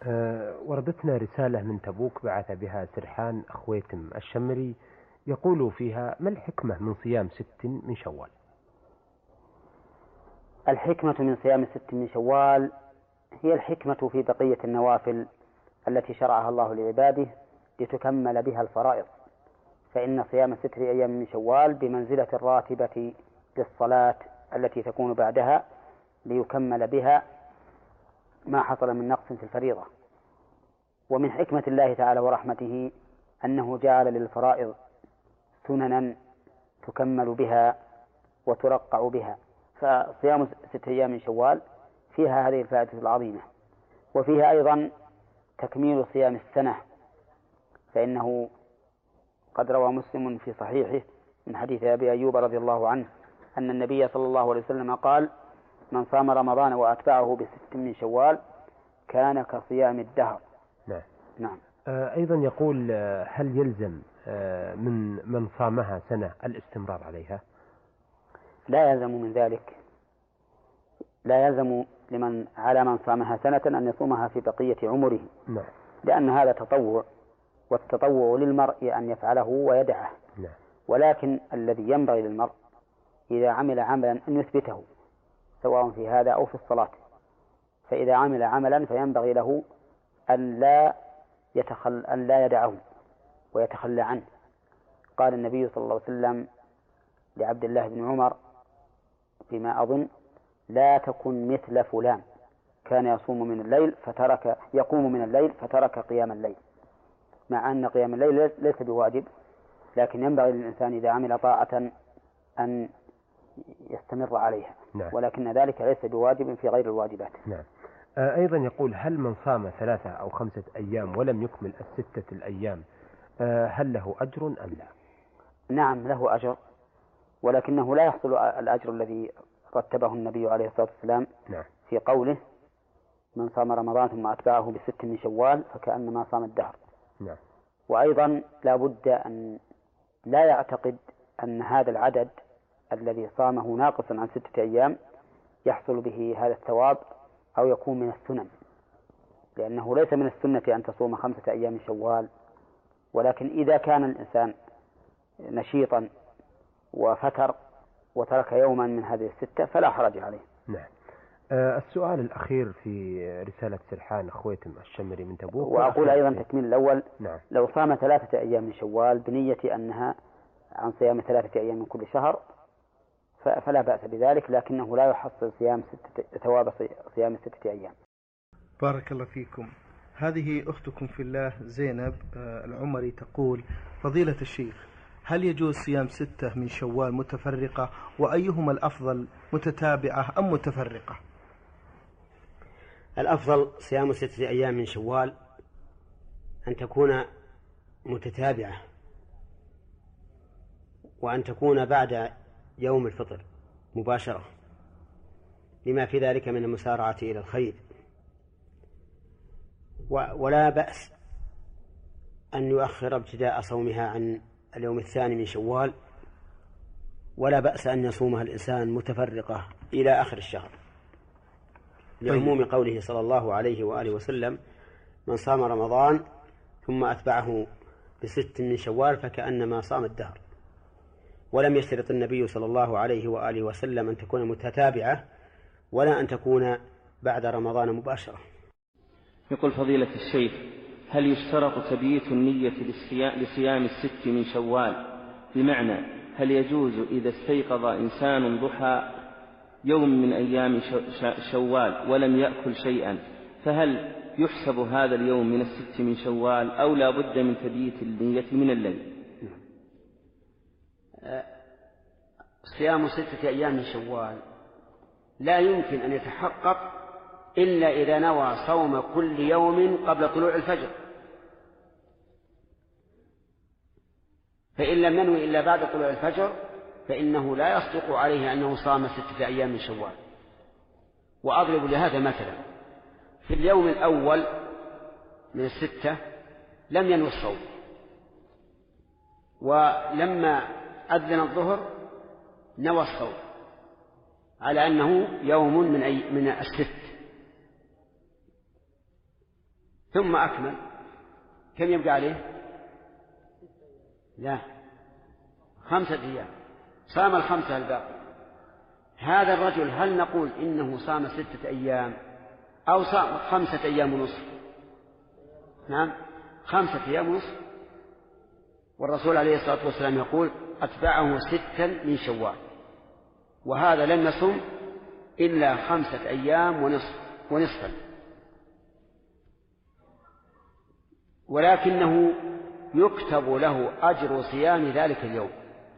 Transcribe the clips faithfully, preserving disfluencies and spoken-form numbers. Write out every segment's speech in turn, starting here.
أه وردتنا رسالة من تبوك بعث بها سرحان أخويتم الشمري، يقول فيها: ما الحكمة من صيام ست من شوال؟ الحكمة من صيام ست من شوال هي الحكمة في بقية النوافل التي شرعها الله لعباده لتكمل بها الفرائض، فإن صيام ست أيام من شوال بمنزلة الراتبة للصلاة التي تكون بعدها ليكمل بها ما حصل من نقص في الفريضة. ومن حكمة الله تعالى ورحمته أنه جعل للفرائض سننا تكمل بها وترقع بها، فصيام ست أيام من شوال فيها هذه الفائدة العظيمة. وفيها أيضا تكميل صيام السنة، فإنه قد روى مسلم في صحيحه من حديث أبي أيوب رضي الله عنه أن النبي صلى الله عليه وسلم قال: من صام رمضان وأتبعه بست من شوال كان كصيام الدهر. نعم. نعم. آه أيضا يقول: هل يلزم آه من من صامها سنة الاستمرار عليها؟ لا يلزم من ذلك، لا يلزم لمن على من صامها سنة أن يصومها في بقية عمره. نعم. لأن هذا تطوع، والتطوع للمرء أن يفعله ويدعه. نعم. ولكن الذي ينبغي للمرء إذا عمل عملا أن يثبته، سواء في هذا أو في الصلاة. فإذا عمل عملا فينبغي له أن لا يتخل أن لا يدعه ويتخلى عنه. قال النبي صلى الله عليه وسلم لعبد الله بن عمر فيما أظن: لا تكن مثل فلان كان يصوم من الليل فترك يقوم من الليل فترك قيام الليل. مع أن قيام الليل ليس بواجب، لكن ينبغي للإنسان إذا عمل طاعة أن يستمر عليها. نعم. ولكن ذلك ليس بواجب في غير الواجبات. نعم. آه أيضا يقول: هل من صام ثلاثة أو خمسة أيام ولم يكمل الستة الأيام آه هل له أجر أم لا؟ نعم له أجر، ولكنه لا يحصل الأجر الذي رتبه النبي عليه الصلاة والسلام. نعم. في قوله: من صام رمضان ثم أتبعه بست من شوال فكأنما صام الدهر. نعم. وأيضا لا بد أن لا يعتقد أن هذا العدد الذي صامه ناقصا عن ستة أيام يحصل به هذا الثواب أو يكون من السنن، لأنه ليس من السنة أن تصوم خمسة أيام من شوال. ولكن إذا كان الإنسان نشيطا وفتر وترك يوما من هذه الستة فلا حرج عليه. نعم. آه السؤال الأخير في رسالة سرحان أخويتم الشمري من تبوك. وأقول أيضا تكميل الأول: نعم. لو صام ثلاثة أيام من شوال بنية أنها عن صيام ثلاثة أيام من كل شهر فلا بأس بذلك، لكنه لا يحصل صيام ستة ثواب صيام ستة أيام. بارك الله فيكم. هذه أختكم في الله زينب العمري تقول: فضيلة الشيخ، هل يجوز صيام ستة من شوال متفرقة؟ وأيهما الأفضل، متتابعة أم متفرقة؟ الأفضل صيام ستة أيام من شوال أن تكون متتابعة، وأن تكون بعد يوم الفطر مباشرة، لما في ذلك من المسارعة إلى الخير. ولا بأس أن يؤخر ابتداء صومها عن اليوم الثاني من شوال، ولا بأس أن يصومها الإنسان متفرقة إلى آخر الشهر، لعموم قوله صلى الله عليه وآله وسلم: من صام رمضان ثم أتبعه بست من شوال فكأنما صام الدهر. ولم يشترط النبي صلى الله عليه وآله وسلم أن تكون متتابعة ولا أن تكون بعد رمضان مباشرة. يقول: فضيلة الشيخ، هل يشترط تبييت النية لصيام الست من شوال؟ بمعنى هل يجوز إذا استيقظ إنسان ضحى يوم من أيام شوال ولم يأكل شيئا، فهل يحسب هذا اليوم من الست من شوال أو لا بد من تبييت النية من الليل؟ صيام ستة أيام من شوال لا يمكن أن يتحقق إلا إذا نوى صوم كل يوم قبل طلوع الفجر، فإن لم ينوي إلا بعد طلوع الفجر فإنه لا يصدق عليه أنه صام ستة أيام من شوال. وأضرب لهذا مثلا: في اليوم الأول من الستة لم ينوي الصوم، ولما أذن الظهر نوى الصوم على أنه يوم من, أي من الست، ثم أكمل، كم يبقى عليه؟ لا، خمسة أيام، صام الخمسة الباقي. هذا الرجل هل نقول إنه صام ستة أيام أو صام خمسة أيام ونصف؟ نعم، خمسة أيام ونصف. والرسول عليه الصلاة والسلام يقول أتبعه ستا من شوال، وهذا لم يصم إلا خمسة أيام ونصف ونصفا، ولكنه يكتب له أجر صيام ذلك اليوم،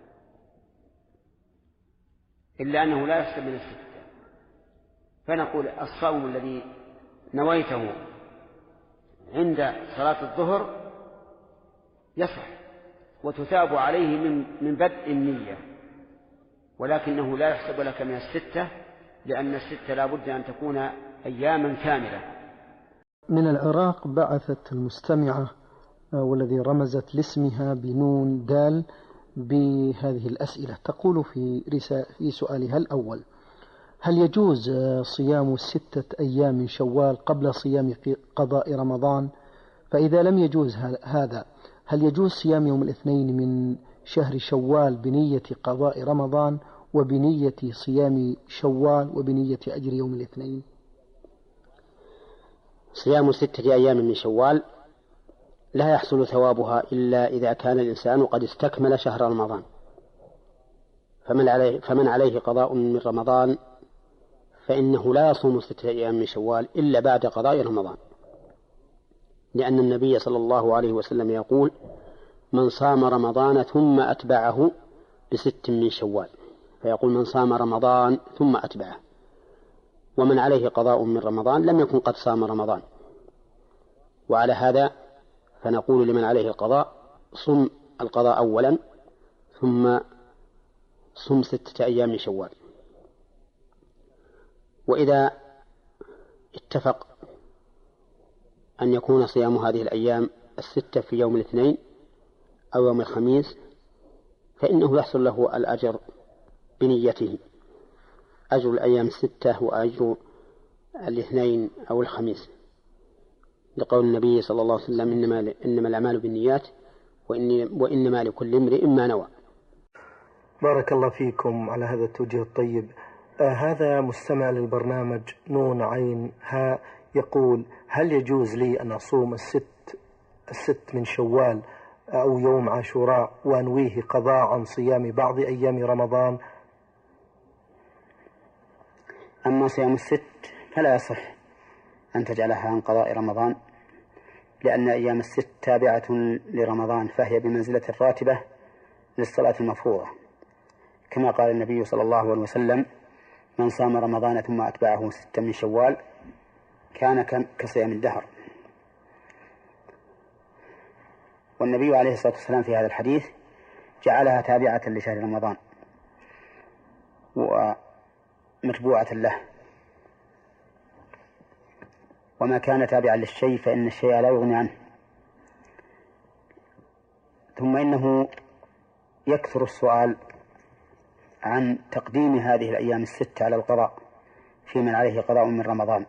إلا أنه لا يحسب من الستة. فنقول الصوم الذي نويته عند صلاة الظهر يصح وتثاب عليه من من بدء النية، ولكنه لا يحسب لك من الستة، لأن الستة لا بد أن تكون أياما كاملة. من العراق بعثت المستمعة والذي رمزت لاسمها بنون دال بهذه الأسئلة، تقول في في سؤالها الأول: هل يجوز صيام ستة أيام من شوال قبل صيام قضاء رمضان؟ فإذا لم يجوز هذا، هل يجوز صيام يوم الاثنين من شهر شوال بنية قضاء رمضان وبنية صيام شوال وبنية أجر يوم الاثنين؟ صيام ستة أيام من شوال لا يحصل ثوابها إلا إذا كان الإنسان قد استكمل شهر رمضان، فمن عليه, فمن عليه قضاء من رمضان فإنه لا يصوم ستة أيام من شوال إلا بعد قضاء رمضان، لأن النبي صلى الله عليه وسلم يقول: من صام رمضان ثم أتبعه بست من شوال، فيقول من صام رمضان ثم أتبعه، ومن عليه قضاء من رمضان لم يكن قد صام رمضان. وعلى هذا فنقول لمن عليه القضاء: صم القضاء أولا ثم صم ستة أيام من شوال. وإذا اتفق أن يكون صيام هذه الأيام الستة في يوم الاثنين أو يوم الخميس فإنه يحصل له الأجر بنيته، أجر الأيام الستة وأجر الاثنين أو الخميس، لقول النبي صلى الله عليه وسلم: إنما, إنما الأعمال بالنيات وإنما لكل امرئ ما نوى. بارك الله فيكم على هذا التوجيه الطيب. آه هذا مستمع للبرنامج نون عين ها يقول: هل يجوز لي أن أصوم الست الست من شوال أو يوم عاشوراء وأنويه قضاء عن صيام بعض أيام رمضان؟ أما صيام الست فلا يصح أن تجعلها عن قضاء رمضان، لأن أيام الست تابعة لرمضان، فهي بمنزلة الراتبة للصلاة المفروضة، كما قال النبي صلى الله عليه وسلم: من صام رمضان ثم أتبعه ستا من شوال كان كصيام الدهر. والنبي عليه الصلاة والسلام في هذا الحديث جعلها تابعة لشهر رمضان ومتبوعة له، وما كان تابعا للشيء فإن الشيء لا يغني عنه. ثم إنه يكثر السؤال عن تقديم هذه الأيام الست على القضاء في من عليه قضاء من رمضان،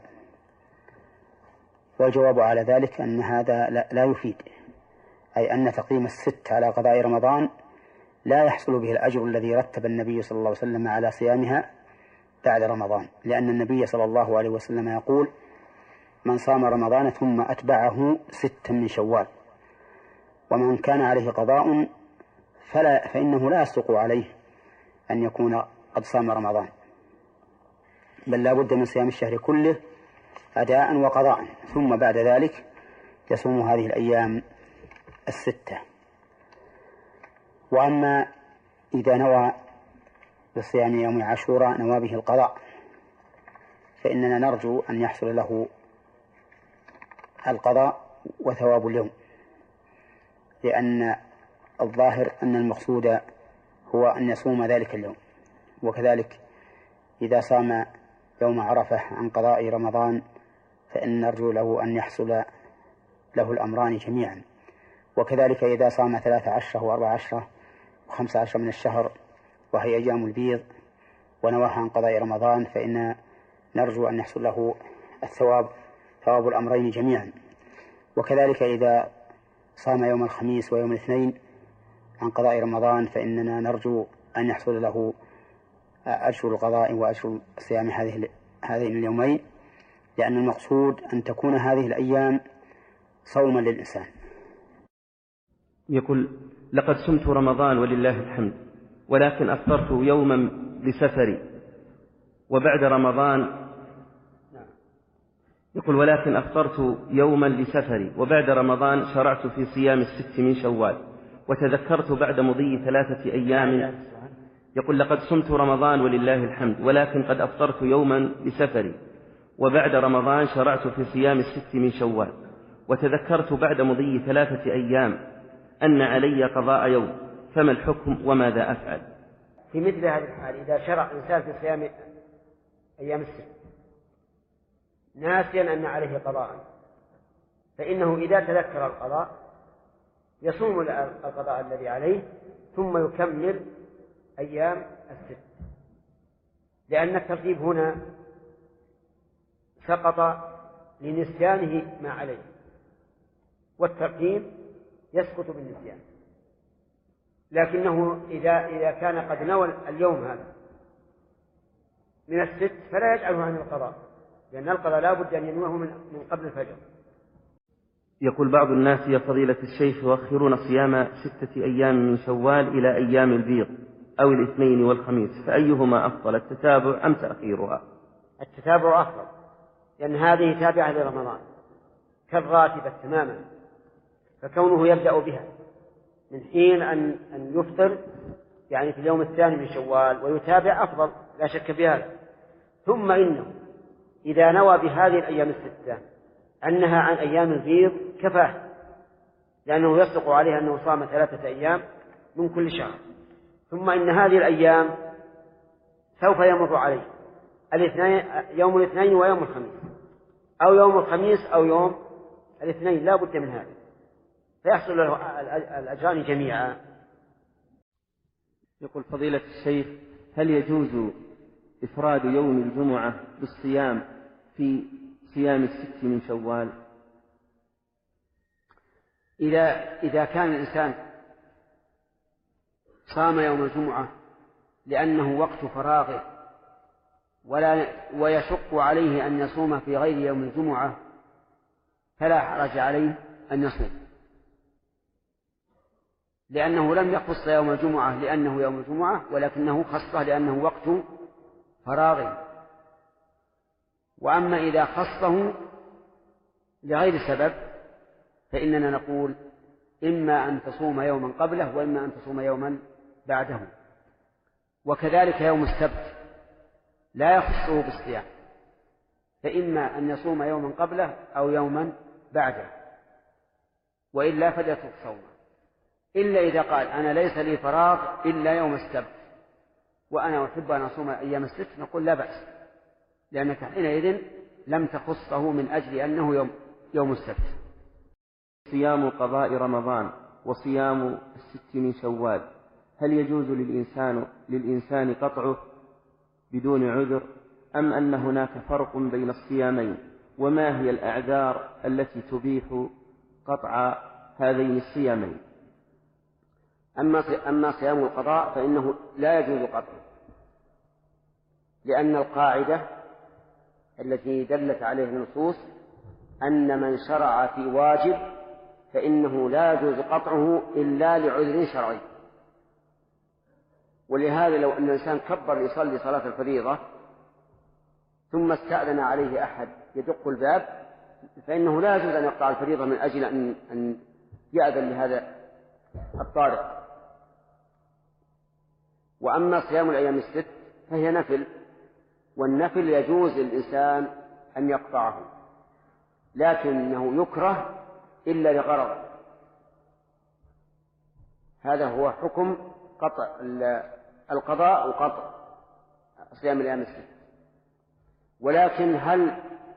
والجواب على ذلك أن هذا لا يفيد، أي أن تقديم الست على قضاء رمضان لا يحصل به الأجر الذي رتب النبي صلى الله عليه وسلم على صيامها بعد رمضان، لأن النبي صلى الله عليه وسلم يقول: من صام رمضان ثم أتبعه ستا من شوال، ومن كان عليه قضاء فلا فإنه لا يصدق عليه أن يكون قد صام رمضان، بل لا بد من صيام الشهر كله أداء وقضاء، ثم بعد ذلك يصوم هذه الأيام الستة. وأما إذا نوى بصيام يوم عاشوراء نوى به القضاء فإننا نرجو أن يحصل له القضاء وثواب اليوم، لأن الظاهر أن المقصود هو أن يصوم ذلك اليوم. وكذلك إذا صام يوم عرفة عن قضاء رمضان فإن نرجو له أن يحصل له الأمران جميعا. وكذلك إذا صام ثلاث عشرة وأربع عشرة وخمس عشرة من الشهر وهي أيام البيض ونواها عن قضاء رمضان فإن نرجو أن يحصل له الثواب ثواب الأمرين جميعا. وكذلك إذا صام يوم الخميس ويوم الاثنين عن قضاء رمضان فإننا نرجو أن يحصل له أجر القضاء وأجر صيام هذه هذين اليومين، لأن المقصود أن تكون هذه الأيام صوما للإنسان. يقول: لقد صمت رمضان ولله الحمد، ولكن أفطرت يوما لسفري، وبعد رمضان يقول ولكن أفطرت يوما لسفري وبعد رمضان شرعت في صيام الست من شوال، وتذكرت بعد مضي ثلاثة أيام. يقول: لقد صمت رمضان ولله الحمد، ولكن قد أفطرت يوما لسفري، وبعد رمضان شرعت في صيام الست من شوال، وتذكرت بعد مضي ثلاثة أيام أن علي قضاء يوم، فما الحكم وماذا أفعل؟ في مثل هذه الحال إذا شرع إنسان في صيام أيام الست ناسيا أن عليه قضاء، فإنه إذا تذكر القضاء يصوم القضاء الذي عليه ثم يكمل أيام الست، لأن الترتيب هنا سقط لنسيانه ما عليه، والترتيب يسقط بالنسيان. لكنه إذا إذا كان قد نوى اليوم هذا من الست فلا يجعله عن القضاء، لأن القضاء لا بد أن ينويه من قبل الفجر. يقول بعض الناس: يا فضيلة الشيخ، يؤخرون صيام ستة أيام من شوال إلى أيام البيض أو الاثنين والخميس، فأيهما أفضل، التتابع أم تأخيرها؟ التتابع أفضل، لأن هذه تابعة لرمضان كالراتبة تماما، فكونه يبدأ بها من حين أن أن يفطر يعني في اليوم الثاني من شوال ويتابع أفضل لا شك في هذا. ثم إنه إذا نوى بهذه الأيام الستة أنها عن أيام البيض كفاه، لأنه يصدق عليه أنه صام ثلاثة أيام من كل شهر. ثم إن هذه الأيام سوف يمر عليه الاثنين، يوم الاثنين ويوم الخميس، أو يوم الخميس أو يوم الاثنين، لا بد من هذا، فيحصل له الأجران جميعا. يقول فضيلة الشيخ: هل يجوز إفراد يوم الجمعة بالصيام في صيام الست من شوال؟ إذا إذا كان الإنسان صام يوم الجمعة لأنه وقت فراغه ولا ويشق عليه أن يصوم في غير يوم الجمعة فلا حرج عليه أن يصوم، لأنه لم يخص يوم الجمعة لأنه يوم الجمعة، ولكنه خصه لأنه وقت فراغه. وأما إذا خصه لغير سبب فإننا نقول إما أن تصوم يوما قبله وإما أن تصوم يوما بعده. وكذلك يوم السبت لا يخصه بالصيام، فإما أن يصوم يوما قبله أو يوما بعده، وإلا فليترك صومه، إلا إذا قال أنا ليس لي فراغ إلا يوم السبت وأنا أحب أن أصوم أيام الست، نقول لا بأس، لأنك حينئذ لم تخصه من أجل أنه يوم, يوم السبت. صيام قضاء رمضان وصيام الست من شوال، هل يجوز للإنسان, للإنسان قطعه بدون عذر، أم أن هناك فرق بين الصيامين؟ وما هي الأعذار التي تبيح قطع هذين الصيامين؟ أما أما صيام القضاء فإنه لا يجوز قطعه، لأن القاعدة التي دلت عليه النصوص أن من شرع في واجب فإنه لا يجوز قطعه إلا لعذر شرعي. ولهذا لو أن الإنسان كبر يصلي صلاة الفريضة ثم استأذن عليه أحد يدق الباب فإنه لا يجوز أن يقطع الفريضة من أجل أن, أن يأذن لهذا الطارق. وأما صيام الأيام الست فهي نفل، والنفل يجوز للإنسان أن يقطعه، لكنه يكره إلا لغرض. هذا هو حكم قطع القضاء وقطع صيام الأيام الست. ولكن هل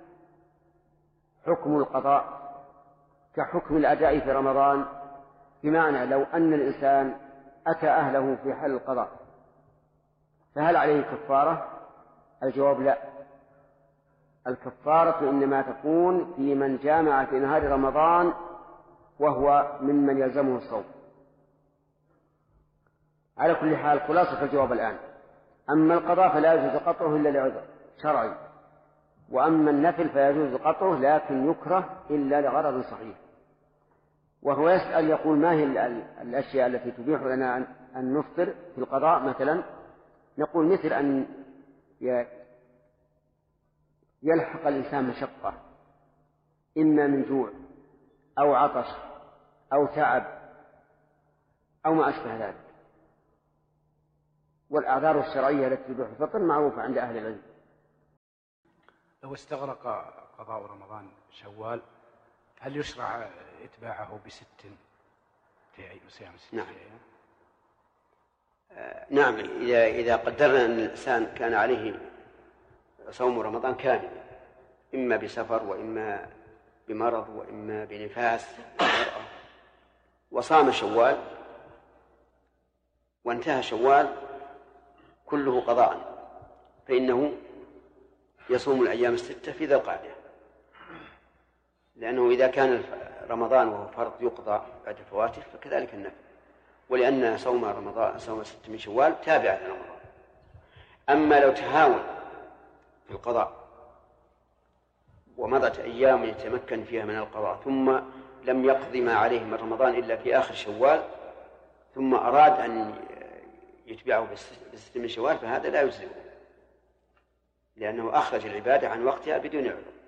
حكم القضاء كحكم الأداء في رمضان؟ بمعنى لو أن الإنسان أتى أهله في حال القضاء فهل عليه كفارة؟ الجواب لا، الكفارة إنما تكون في من جامع في نهار رمضان وهو ممن يلزمه الصوم. على كل حال خلاصة الجواب الآن: أما القضاء فلا يجوز قطعه إلا لعذر شرعي، وأما النفل فيجوز قطعه لكن يكره إلا لغرض صحيح. وهو يسأل يقول: ما هي الأشياء التي تبيح لنا أن نفطر في القضاء مثلا؟ نقول: مثل أن يلحق الإنسان مشقة، إما من جوع أو عطش أو تعب أو ما أشبه ذلك. والأعذار الشرعية التي تبيح الفطر معروفة عند أهل العلم. لو استغرق قضاء رمضان شوال هل يشرع إتباعه بست في صيام ست؟ نعم. آه نعم، إذا إذا قدرنا أن الإنسان كان عليه صوم رمضان كامل، إما بسفر وإما بمرض وإما بنفاس وصام شوال وانتهى شوال كله قضاء، فإنه يصوم الأيام الستة في ذي القعدة، لأنه إذا كان رمضان وهو فرض يقضى بعد فواته فكذلك النفل، ولأن صوم رمضان صوم ستة من شوال تابع لرمضان. أما لو تهاون في القضاء ومضت أيام يتمكن فيها من القضاء ثم لم يقضي ما عليه من رمضان إلا في آخر شوال ثم أراد أن يتبعه بست من شوال، فهذا لا يجزئه، لأنه أخرج العبادة عن وقتها بدون عذر.